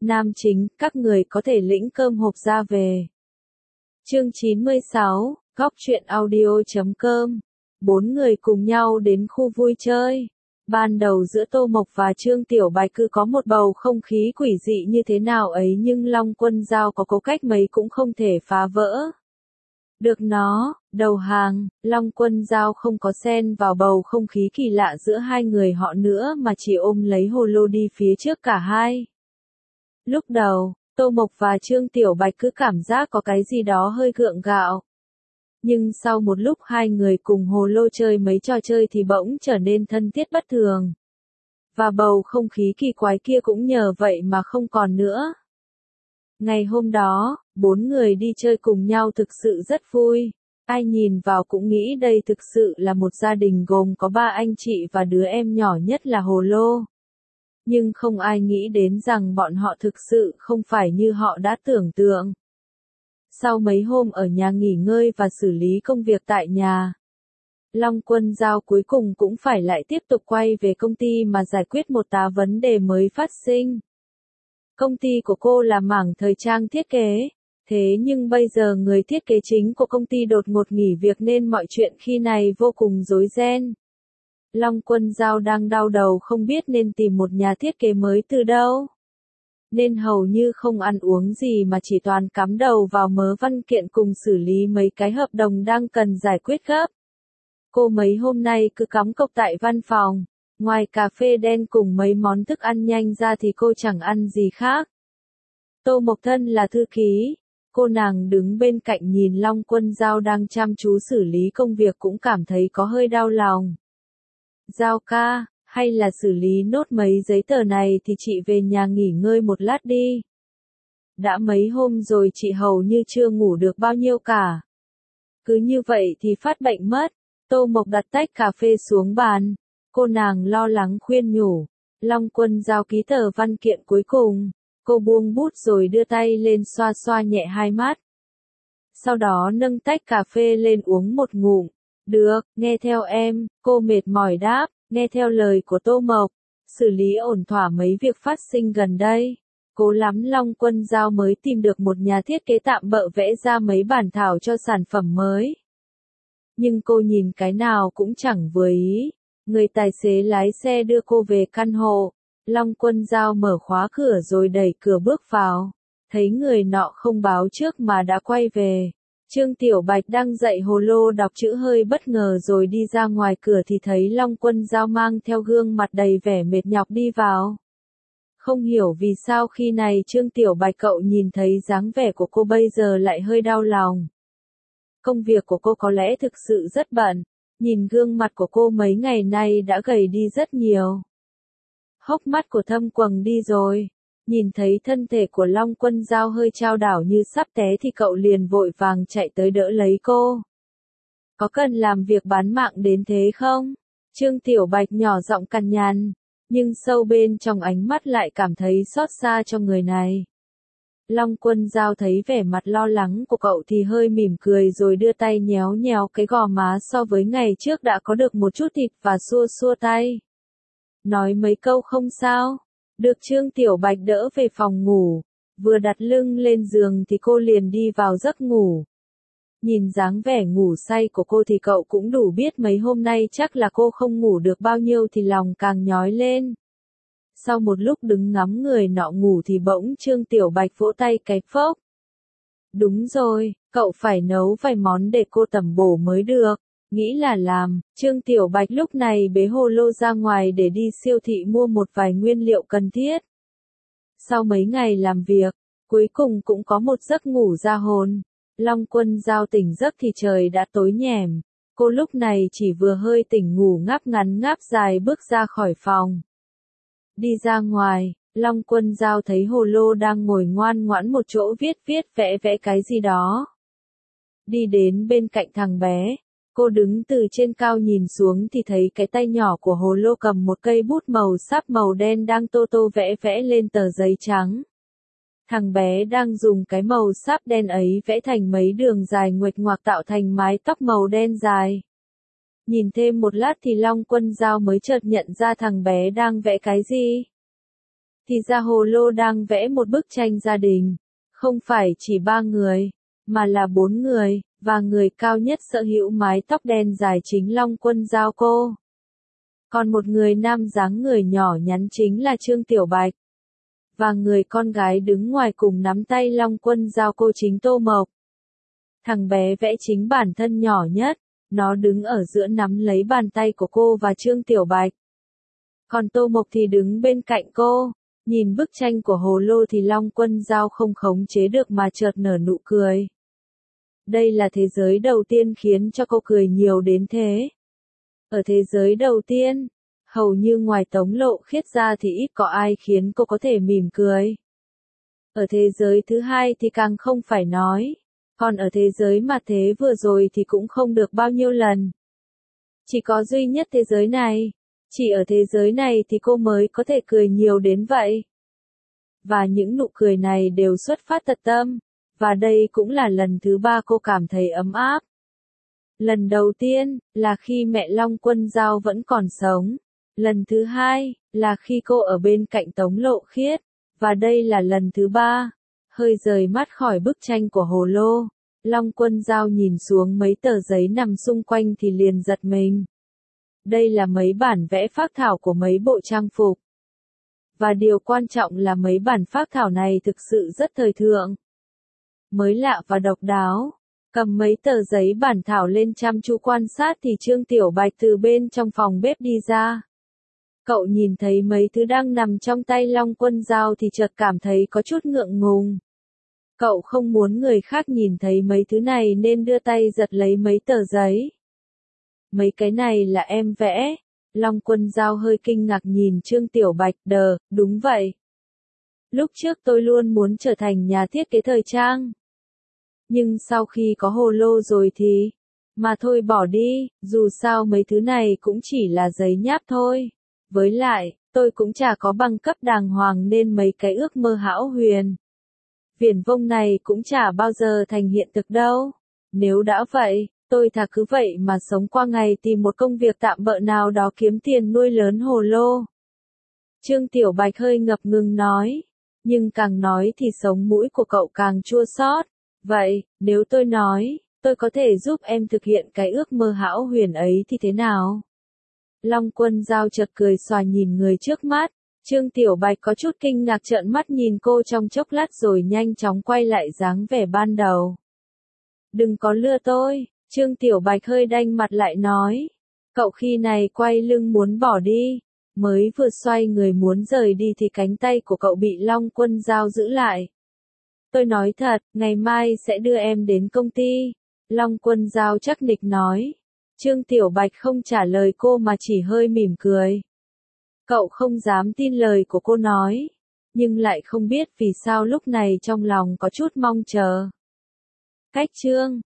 Nam chính, các người có thể lĩnh cơm hộp ra về. Chương 96, góc truyện audio.com. 4 người cùng nhau đến khu vui chơi. Ban đầu giữa Tô Mộc và Trương Tiểu Bạch cứ có một bầu không khí quỷ dị như thế nào ấy, nhưng Long Quân Giao có cố cách mấy cũng không thể phá vỡ được nó. Đầu hàng, Long Quân Giao không có xen vào bầu không khí kỳ lạ giữa hai người họ nữa mà chỉ ôm lấy hồ lô đi phía trước cả hai. Lúc đầu, Tô Mộc và Trương Tiểu Bạch cứ cảm giác có cái gì đó hơi gượng gạo. Nhưng sau một lúc hai người cùng hồ lô chơi mấy trò chơi thì bỗng trở nên thân thiết bất thường. Và bầu không khí kỳ quái kia cũng nhờ vậy mà không còn nữa. Ngày hôm đó, 4 người đi chơi cùng nhau thực sự rất vui. Ai nhìn vào cũng nghĩ đây thực sự là một gia đình gồm có 3 anh chị và đứa em nhỏ nhất là hồ lô. Nhưng không ai nghĩ đến rằng bọn họ thực sự không phải như họ đã tưởng tượng. Sau mấy hôm ở nhà nghỉ ngơi và xử lý công việc tại nhà, Long Quân Giao cuối cùng cũng phải lại tiếp tục quay về công ty mà giải quyết một tá vấn đề mới phát sinh. Công ty của cô là mảng thời trang thiết kế, thế nhưng bây giờ người thiết kế chính của công ty đột ngột nghỉ việc nên mọi chuyện khi này vô cùng rối ren. Long Quân Giao đang đau đầu không biết nên tìm một nhà thiết kế mới từ đâu. Nên hầu như không ăn uống gì mà chỉ toàn cắm đầu vào mớ văn kiện cùng xử lý mấy cái hợp đồng đang cần giải quyết gấp. Cô mấy hôm nay cứ cắm cọc tại văn phòng, ngoài cà phê đen cùng mấy món thức ăn nhanh ra thì cô chẳng ăn gì khác. Tô Mộc Thân là thư ký, cô nàng đứng bên cạnh nhìn Long Quân Giao đang chăm chú xử lý công việc cũng cảm thấy có hơi đau lòng. Giao ca, hay là xử lý nốt mấy giấy tờ này thì chị về nhà nghỉ ngơi một lát đi. Đã mấy hôm rồi chị hầu như chưa ngủ được bao nhiêu cả. Cứ như vậy thì phát bệnh mất. Tô Mộc đặt tách cà phê xuống bàn. Cô nàng lo lắng khuyên nhủ. Long Quân Giao ký tờ văn kiện cuối cùng. Cô buông bút rồi đưa tay lên xoa xoa nhẹ hai mắt. Sau đó nâng tách cà phê lên uống một ngụm. Được, nghe theo em, cô mệt mỏi đáp. Nghe theo lời của Tô Mộc, xử lý ổn thỏa mấy việc phát sinh gần đây. Cố lắm Long Quân Giao mới tìm được một nhà thiết kế tạm bợ vẽ ra mấy bản thảo cho sản phẩm mới. Nhưng cô nhìn cái nào cũng chẳng vừa ý. Người tài xế lái xe đưa cô về căn hộ. Long Quân Giao mở khóa cửa rồi đẩy cửa bước vào. Thấy người nọ không báo trước mà đã quay về. Trương Tiểu Bạch đang dạy hồ lô đọc chữ hơi bất ngờ rồi đi ra ngoài cửa thì thấy Long Quân Giao mang theo gương mặt đầy vẻ mệt nhọc đi vào. Không hiểu vì sao khi này Trương Tiểu Bạch cậu nhìn thấy dáng vẻ của cô bây giờ lại hơi đau lòng. Công việc của cô có lẽ thực sự rất bận, nhìn gương mặt của cô mấy ngày nay đã gầy đi rất nhiều. Hốc mắt của Thâm Quầng đi rồi. Nhìn thấy thân thể của Long Quân Giao hơi chao đảo như sắp té thì cậu liền vội vàng chạy tới đỡ lấy cô. Có cần làm việc bán mạng đến thế không? Trương Tiểu Bạch nhỏ giọng cằn nhằn, nhưng sâu bên trong ánh mắt lại cảm thấy xót xa cho người này. Long Quân Giao thấy vẻ mặt lo lắng của cậu thì hơi mỉm cười rồi đưa tay nhéo nhéo cái gò má so với ngày trước đã có được một chút thịt và xua xua tay. Nói mấy câu không sao. Được Trương Tiểu Bạch đỡ về phòng ngủ, vừa đặt lưng lên giường thì cô liền đi vào giấc ngủ. Nhìn dáng vẻ ngủ say của cô thì cậu cũng đủ biết mấy hôm nay chắc là cô không ngủ được bao nhiêu thì lòng càng nhói lên. Sau một lúc đứng ngắm người nọ ngủ thì bỗng Trương Tiểu Bạch vỗ tay cái phốc. Đúng rồi, cậu phải nấu vài món để cô tẩm bổ mới được. Nghĩ là làm, Trương Tiểu Bạch lúc này bế hồ lô ra ngoài để đi siêu thị mua một vài nguyên liệu cần thiết. Sau mấy ngày làm việc, cuối cùng cũng có một giấc ngủ ra hồn. Long Quân Giao tỉnh giấc thì trời đã tối nhẻm. Cô lúc này chỉ vừa hơi tỉnh ngủ ngáp ngắn ngáp dài bước ra khỏi phòng. Đi ra ngoài, Long Quân Giao thấy hồ lô đang ngồi ngoan ngoãn một chỗ viết vẽ cái gì đó. Đi đến bên cạnh thằng bé. Cô đứng từ trên cao nhìn xuống thì thấy cái tay nhỏ của hồ lô cầm một cây bút màu sáp màu đen đang tô tô vẽ lên tờ giấy trắng. Thằng bé đang dùng cái màu sáp đen ấy vẽ thành mấy đường dài nguệch ngoạc tạo thành mái tóc màu đen dài. Nhìn thêm một lát thì Long Quân Giao mới chợt nhận ra thằng bé đang vẽ cái gì. thì ra Hồ Lô đang vẽ một bức tranh gia đình. Không phải chỉ 3 người, mà là 4 người, và người cao nhất sở hữu mái tóc đen dài chính Long Quân Giao cô. Còn một người nam dáng người nhỏ nhắn chính là Trương Tiểu Bạch. Và người con gái đứng ngoài cùng nắm tay Long Quân Giao cô chính Tô Mộc. Thằng bé vẽ chính bản thân nhỏ nhất, nó đứng ở giữa nắm lấy bàn tay của cô và Trương Tiểu Bạch. Còn Tô Mộc thì đứng bên cạnh cô, nhìn bức tranh của Hồ Lô thì Long Quân Giao không khống chế được mà chợt nở nụ cười. Đây là thế giới đầu tiên khiến cho cô cười nhiều đến thế. Ở thế giới đầu tiên, hầu như ngoài Tống Lộ Khiết ra thì ít có ai khiến cô có thể mỉm cười. Ở thế giới thứ hai thì càng không phải nói. Còn ở thế giới mà thế vừa rồi thì cũng không được bao nhiêu lần. Chỉ có duy nhất thế giới này. Chỉ ở thế giới này thì cô mới có thể cười nhiều đến vậy. Và những nụ cười này đều xuất phát từ tâm. Và đây cũng là lần thứ 3 cô cảm thấy ấm áp. Lần đầu tiên là khi mẹ Long Quân Giao vẫn còn sống. Lần thứ 2 là khi cô ở bên cạnh Tống Lộ Khiết. Và đây là lần thứ 3. Hơi rời mắt khỏi bức tranh của Hồ Lô, Long Quân Giao nhìn xuống mấy tờ giấy nằm xung quanh thì liền giật mình. Đây là mấy bản vẽ phác thảo của mấy bộ trang phục. Và điều quan trọng là mấy bản phác thảo này thực sự rất thời thượng. Mới lạ và độc đáo. Cầm mấy tờ giấy bản thảo lên chăm chú quan sát thì Trương Tiểu Bạch từ bên trong phòng bếp đi ra. Cậu nhìn thấy mấy thứ đang nằm trong tay Long Quân Giao thì chợt cảm thấy có chút ngượng ngùng. Cậu không muốn người khác nhìn thấy mấy thứ này nên đưa tay giật lấy mấy tờ giấy. Mấy cái này là em vẽ. Long Quân Giao hơi kinh ngạc nhìn Trương Tiểu Bạch, đúng vậy. Lúc trước tôi luôn muốn trở thành nhà thiết kế thời trang. Nhưng sau khi có Hồ Lô rồi thì, mà thôi bỏ đi, dù sao mấy thứ này cũng chỉ là giấy nháp thôi. Với lại, tôi cũng chả có bằng cấp đàng hoàng nên mấy cái ước mơ hão huyền viển vông này cũng chả bao giờ thành hiện thực đâu. Nếu đã vậy, tôi thà cứ vậy mà sống qua ngày tìm một công việc tạm bợ nào đó kiếm tiền nuôi lớn Hồ Lô. Trương Tiểu Bạch hơi ngập ngừng nói, nhưng càng nói thì sống mũi của cậu càng chua xót. Vậy, nếu tôi nói, tôi có thể giúp em thực hiện cái ước mơ hão huyền ấy thì thế nào? Long Quân Giao chợt cười xòa nhìn người trước mắt. Trương Tiểu Bạch có chút kinh ngạc trợn mắt nhìn cô trong chốc lát rồi nhanh chóng quay lại dáng vẻ ban đầu. Đừng có lừa tôi, Trương Tiểu Bạch hơi đanh mặt lại nói. Cậu khi này quay lưng muốn bỏ đi, mới vừa xoay người muốn rời đi thì cánh tay của cậu bị Long Quân Giao giữ lại. Tôi nói thật, ngày mai sẽ đưa em đến công ty. Long Quân Giao chắc nịch nói. Trương Tiểu Bạch không trả lời cô mà chỉ hơi mỉm cười. Cậu không dám tin lời của cô nói, nhưng lại không biết vì sao lúc này trong lòng có chút mong chờ. Cách chương